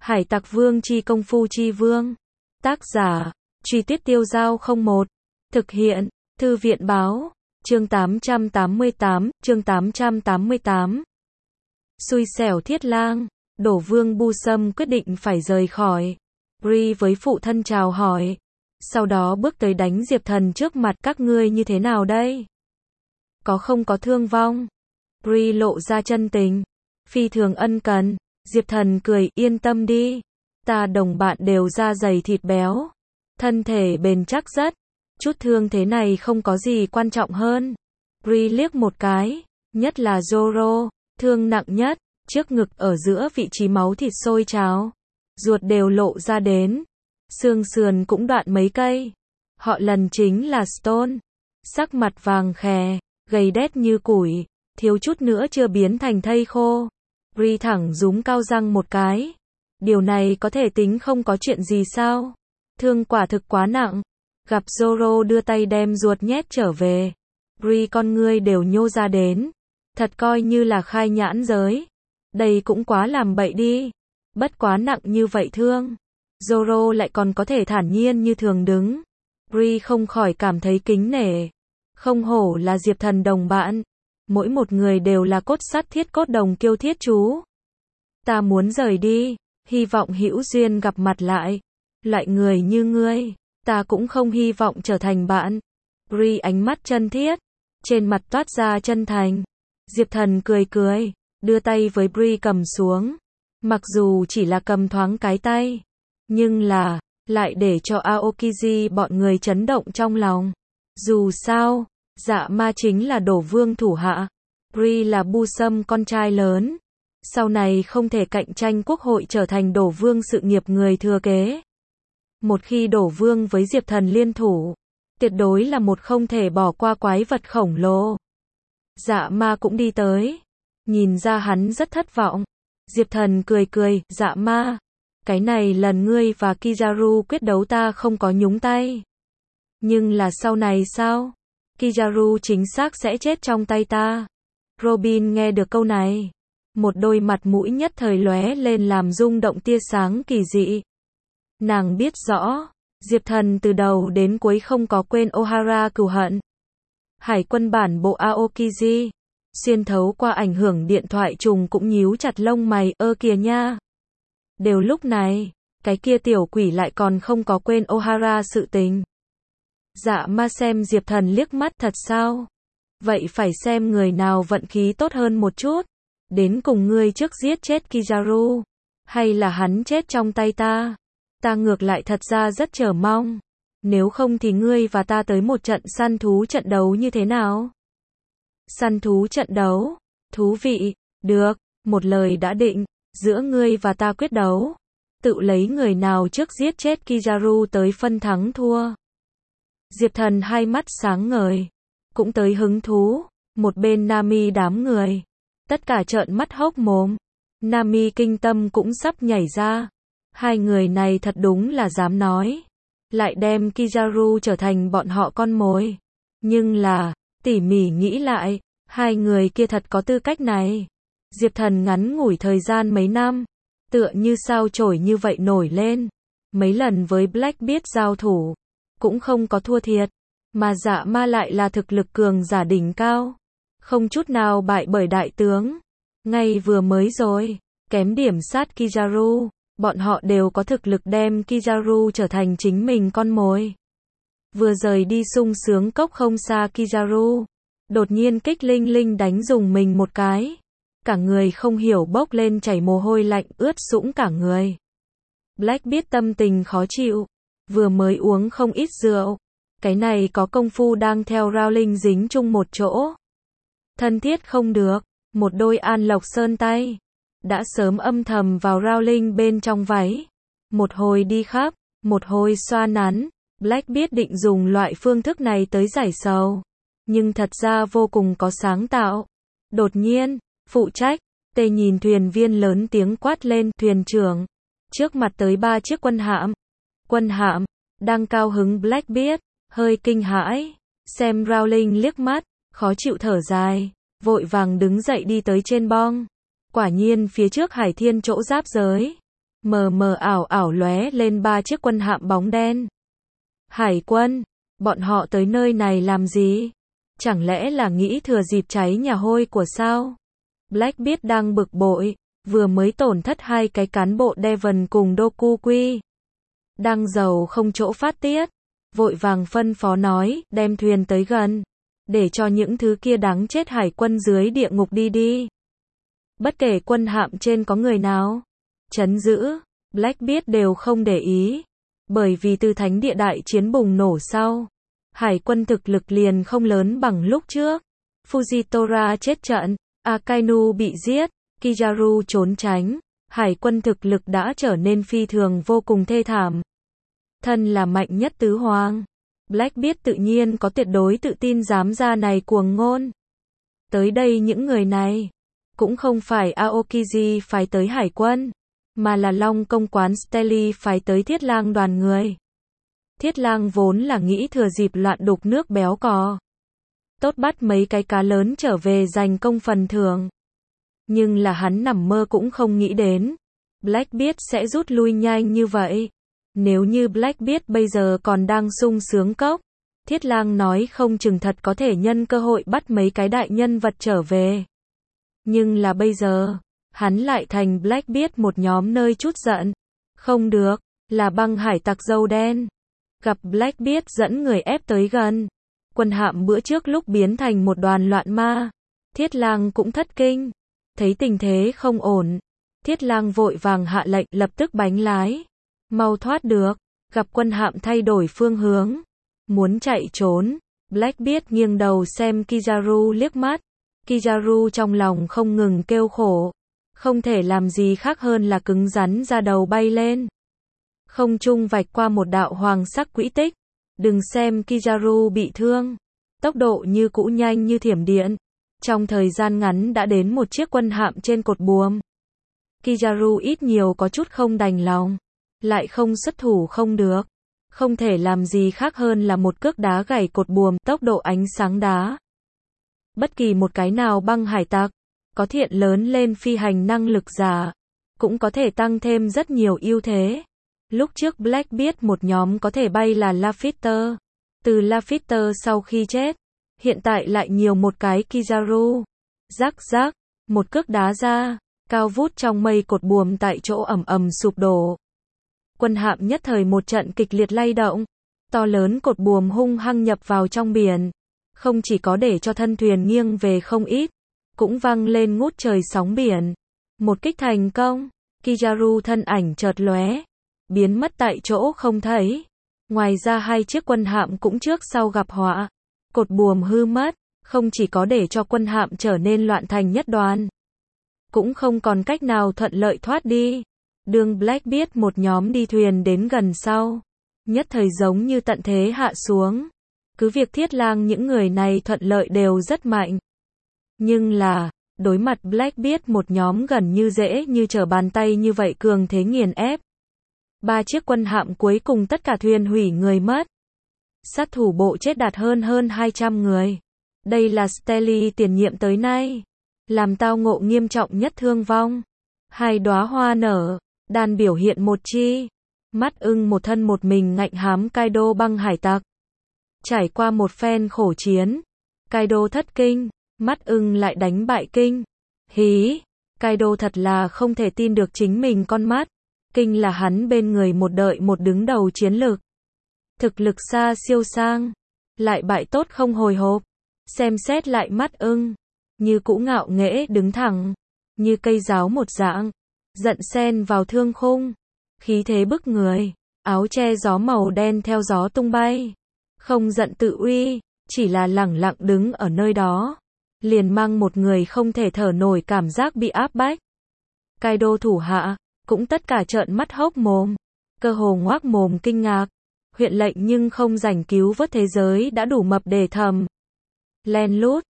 Hải Tặc Vương chi công phu chi vương. Tác giả, Truy Tuyết Tiêu Dao 01. Thực hiện, Thư viện Báo. Chương 888. Xui xẻo Thiết Lang. Đổ Vương Bu Sâm quyết định phải rời khỏi. Bree với phụ thân chào hỏi. Sau đó bước tới đánh Diệp Thần trước mặt. Các ngươi như thế nào đây? Có không có thương vong? Bree lộ ra chân tình. Phi thường ân cần. Diệp Thần cười, yên tâm đi. Ta đồng bạn đều da dày thịt béo. Thân thể bền chắc rất. Chút thương thế này không có gì quan trọng hơn. Bree liếc một cái. Nhất là Zoro. Thương nặng nhất. Trước ngực ở giữa vị trí máu thịt sôi trào. Ruột đều lộ ra đến. Xương sườn cũng đoạn mấy cây. Họ lần chính là Stone. Sắc mặt vàng khè. Gầy đét như củi. Thiếu chút nữa chưa biến thành thây khô. Bree thẳng rúm cao răng một cái. Điều này có thể tính không có chuyện gì sao? Thương quả thực quá nặng. Gặp Zoro đưa tay đem ruột nhét trở về. Bree con ngươi đều nhô ra đến. Thật coi như là khai nhãn giới. Đây cũng quá làm bậy đi. Bất quá nặng như vậy thương. Zoro lại còn có thể thản nhiên như thường đứng. Bree không khỏi cảm thấy kính nể. Không hổ là Diệp Thần đồng bạn. Mỗi một người đều là cốt sắt thiết cốt đồng kiêu thiết chú. Ta muốn rời đi. Hy vọng hữu duyên gặp mặt lại. Loại người như ngươi. Ta cũng không hy vọng trở thành bạn. Bree ánh mắt chân thiết. Trên mặt toát ra chân thành. Diệp Thần cười cười. Đưa tay với Bree cầm xuống. Mặc dù chỉ là cầm thoáng cái tay. Nhưng là, lại để cho Aokiji bọn người chấn động trong lòng. Dù sao, Dạ Ma chính là Đổ Vương thủ hạ. Bree là Bu Sâm con trai lớn. Sau này không thể cạnh tranh quốc hội trở thành Đổ Vương sự nghiệp người thừa kế. Một khi Đổ Vương với Diệp Thần liên thủ, tuyệt đối là một không thể bỏ qua quái vật khổng lồ. Dạ Ma cũng đi tới. Nhìn ra hắn rất thất vọng. Diệp Thần cười cười, Dạ Ma. Cái này lần ngươi và Kizaru quyết đấu ta không có nhúng tay. Nhưng là sau này sao? Kizaru chính xác sẽ chết trong tay ta. Robin nghe được câu này. Một đôi mặt mũi nhất thời lóe lên làm rung động tia sáng kỳ dị. Nàng biết rõ, Diệp Thần từ đầu đến cuối không có quên Ohara cừu hận. Hải quân bản bộ Aokiji. Xuyên thấu qua ảnh hưởng điện thoại trùng cũng nhíu chặt lông mày, ơ kìa nha. Đều lúc này, cái kia tiểu quỷ lại còn không có quên Ohara sự tình. Dạ Ma xem Diệp Thần liếc mắt, thật sao? Vậy phải xem người nào vận khí tốt hơn một chút. Đến cùng ngươi trước giết chết Kizaru. Hay là hắn chết trong tay ta? Ta ngược lại thật ra rất chờ mong. Nếu không thì ngươi và ta tới một trận săn thú trận đấu như thế nào? Săn thú trận đấu? Thú vị. Được, một lời đã định. Giữa ngươi và ta quyết đấu. Tự lấy người nào trước giết chết Kizaru tới phân thắng thua. Diệp Thần hai mắt sáng ngời. Cũng tới hứng thú. Một bên Nami đám người. Tất cả trợn mắt hốc mồm. Nami kinh tâm cũng sắp nhảy ra. Hai người này thật đúng là dám nói. Lại đem Kizaru trở thành bọn họ con mồi. Nhưng là, tỉ mỉ nghĩ lại, hai người kia thật có tư cách này. Diệp Thần ngắn ngủi thời gian mấy năm. Tựa như sao chổi như vậy nổi lên. Mấy lần với Blackbeard giao thủ. Cũng không có thua thiệt. Mà Dạ Ma lại là thực lực cường giả đỉnh cao. Không chút nào bại bởi đại tướng. Ngay vừa mới rồi, kém điểm sát Kizaru. Bọn họ đều có thực lực đem Kizaru trở thành chính mình con mồi. Vừa rời đi sung sướng cốc không xa Kizaru. Đột nhiên kích linh linh đánh dùng mình một cái. Cả người không hiểu bốc lên chảy mồ hôi lạnh ướt sũng cả người. Blackbeard tâm tình khó chịu. Vừa mới uống không ít rượu. Cái này có công phu đang theo Rowling dính chung một chỗ. Thân thiết không được. Một đôi An Lộc Sơn tay. Đã sớm âm thầm vào Rowling bên trong váy. Một hồi đi khắp. Một hồi xoa nắn. Blackbeard định dùng loại phương thức này tới giải sầu. Nhưng thật ra vô cùng có sáng tạo. Đột nhiên, phụ trách, tê nhìn thuyền viên lớn tiếng quát lên, thuyền trưởng. Trước mặt tới 3 chiếc quân hạm. Quân hạm, đang cao hứng Blackbeard, hơi kinh hãi. Xem Rowling liếc mắt, khó chịu thở dài. Vội vàng đứng dậy đi tới trên bong. Quả nhiên phía trước Hải Thiên chỗ giáp giới. mờ mờ ảo ảo lóe lên 3 chiếc quân hạm bóng đen. Hải quân, bọn họ tới nơi này làm gì? Chẳng lẽ là nghĩ thừa dịp cháy nhà hôi của sao? Blackbeard đang bực bội, vừa mới tổn thất 2 cái cán bộ Devon cùng Dokuki. Đang giàu không chỗ phát tiết, vội vàng phân phó nói, đem thuyền tới gần, để cho những thứ kia đáng chết hải quân dưới địa ngục đi đi. Bất kể quân hạm trên có người nào trấn giữ, Blackbeard đều không để ý, bởi vì từ thánh địa đại chiến bùng nổ sau, hải quân thực lực liền không lớn bằng lúc trước. Fujitora chết trận, Akainu bị giết, Kizaru trốn tránh, hải quân thực lực đã trở nên phi thường vô cùng thê thảm. Thân là mạnh nhất tứ hoàng, Blackbeard tự nhiên có tuyệt đối tự tin dám ra này cuồng ngôn. Tới đây những người này, cũng không phải Aokiji phái tới hải quân, mà là Long công quán Stelly phái tới Thiết Lang đoàn người. Thiết Lang vốn là nghĩ thừa dịp loạn đục nước béo cò, tốt bắt mấy cái cá lớn trở về giành công phần thưởng. Nhưng là hắn nằm mơ cũng không nghĩ đến, Blackbeard sẽ rút lui nhanh như vậy. Nếu như Blackbeard bây giờ còn đang sung sướng cốc, Thiết Lang nói không chừng thật có thể nhân cơ hội bắt mấy cái đại nhân vật trở về. Nhưng là bây giờ, hắn lại thành Blackbeard một nhóm nơi chút giận. Không được, là băng hải tặc dâu đen. Gặp Blackbeard dẫn người ép tới gần, quân hạm bữa trước lúc biến thành một đoàn loạn ma. Thiết Lang cũng thất kinh, thấy tình thế không ổn. Thiết Lang vội vàng hạ lệnh lập tức bánh lái. Mau thoát được, gặp quân hạm thay đổi phương hướng, muốn chạy trốn. Blackbeard nghiêng đầu xem Kizaru liếc mắt. Kizaru trong lòng không ngừng kêu khổ, không thể làm gì khác hơn là cứng rắn ra đầu bay lên. Không trung vạch qua một đạo hoàng sắc quỹ tích, đừng xem Kizaru bị thương, tốc độ như cũ nhanh như thiểm điện, trong thời gian ngắn đã đến một chiếc quân hạm trên cột buồm. Kizaru ít nhiều có chút không đành lòng, lại không xuất thủ không được, không thể làm gì khác hơn là một cước đá gãy cột buồm, tốc độ ánh sáng đá. Bất kỳ một cái nào băng hải tặc, có thiện lớn lên phi hành năng lực giả, cũng có thể tăng thêm rất nhiều ưu thế. Lúc trước Blackbeard một nhóm có thể bay là Lafitte, từ Lafitte sau khi chết, hiện tại lại nhiều một cái Kizaru. Rắc rắc, một cước đá ra, cao vút trong mây cột buồm tại chỗ ầm ầm sụp đổ. Quân hạm nhất thời một trận kịch liệt lay động, to lớn cột buồm hung hăng nhập vào trong biển, không chỉ có để cho thân thuyền nghiêng về không ít, cũng văng lên ngút trời sóng biển. Một kích thành công, Kizaru thân ảnh chợt lóe, biến mất tại chỗ không thấy. Ngoài ra 2 chiếc quân hạm cũng trước sau gặp họa, cột buồm hư mất, không chỉ có để cho quân hạm trở nên loạn thành nhất đoàn, cũng không còn cách nào thuận lợi thoát đi. Đường Blackbeard một nhóm đi thuyền đến gần sau, nhất thời giống như tận thế hạ xuống. Cứ việc Thiết Lang những người này thuận lợi đều rất mạnh, nhưng là, đối mặt Blackbeard một nhóm gần như dễ như trở bàn tay như vậy cường thế nghiền ép. 3 chiếc quân hạm cuối cùng tất cả thuyền hủy người mất. Sát thủ bộ chết đạt hơn 200 người. Đây là Stelly tiền nhiệm tới nay làm tao ngộ nghiêm trọng nhất thương vong. 2 đóa hoa nở, đàn biểu hiện một chi. Mắt ưng một thân một mình ngạnh hám Kaido băng hải tặc. Trải qua một phen khổ chiến, Kaido thất kinh, mắt ưng lại đánh bại kinh. Hí, Kaido thật là không thể tin được chính mình con mắt. Kinh là hắn bên người một đợi một đứng đầu chiến lược. Thực lực xa siêu sang, lại bại tốt không hồi hộp. Xem xét lại mắt ưng, như cũ ngạo nghễ đứng thẳng, như cây giáo một dạng, giận sen vào thương khung, khí thế bức người, áo che gió màu đen theo gió tung bay. Không giận tự uy, chỉ là lẳng lặng đứng ở nơi đó, liền mang một người không thể thở nổi cảm giác bị áp bách. Kaido thủ hạ cũng tất cả trợn mắt hốc mồm, cơ hồ ngoác mồm kinh ngạc. Huyện lệnh nhưng không rảnh cứu vớt thế giới đã đủ mập để thầm. Len lút,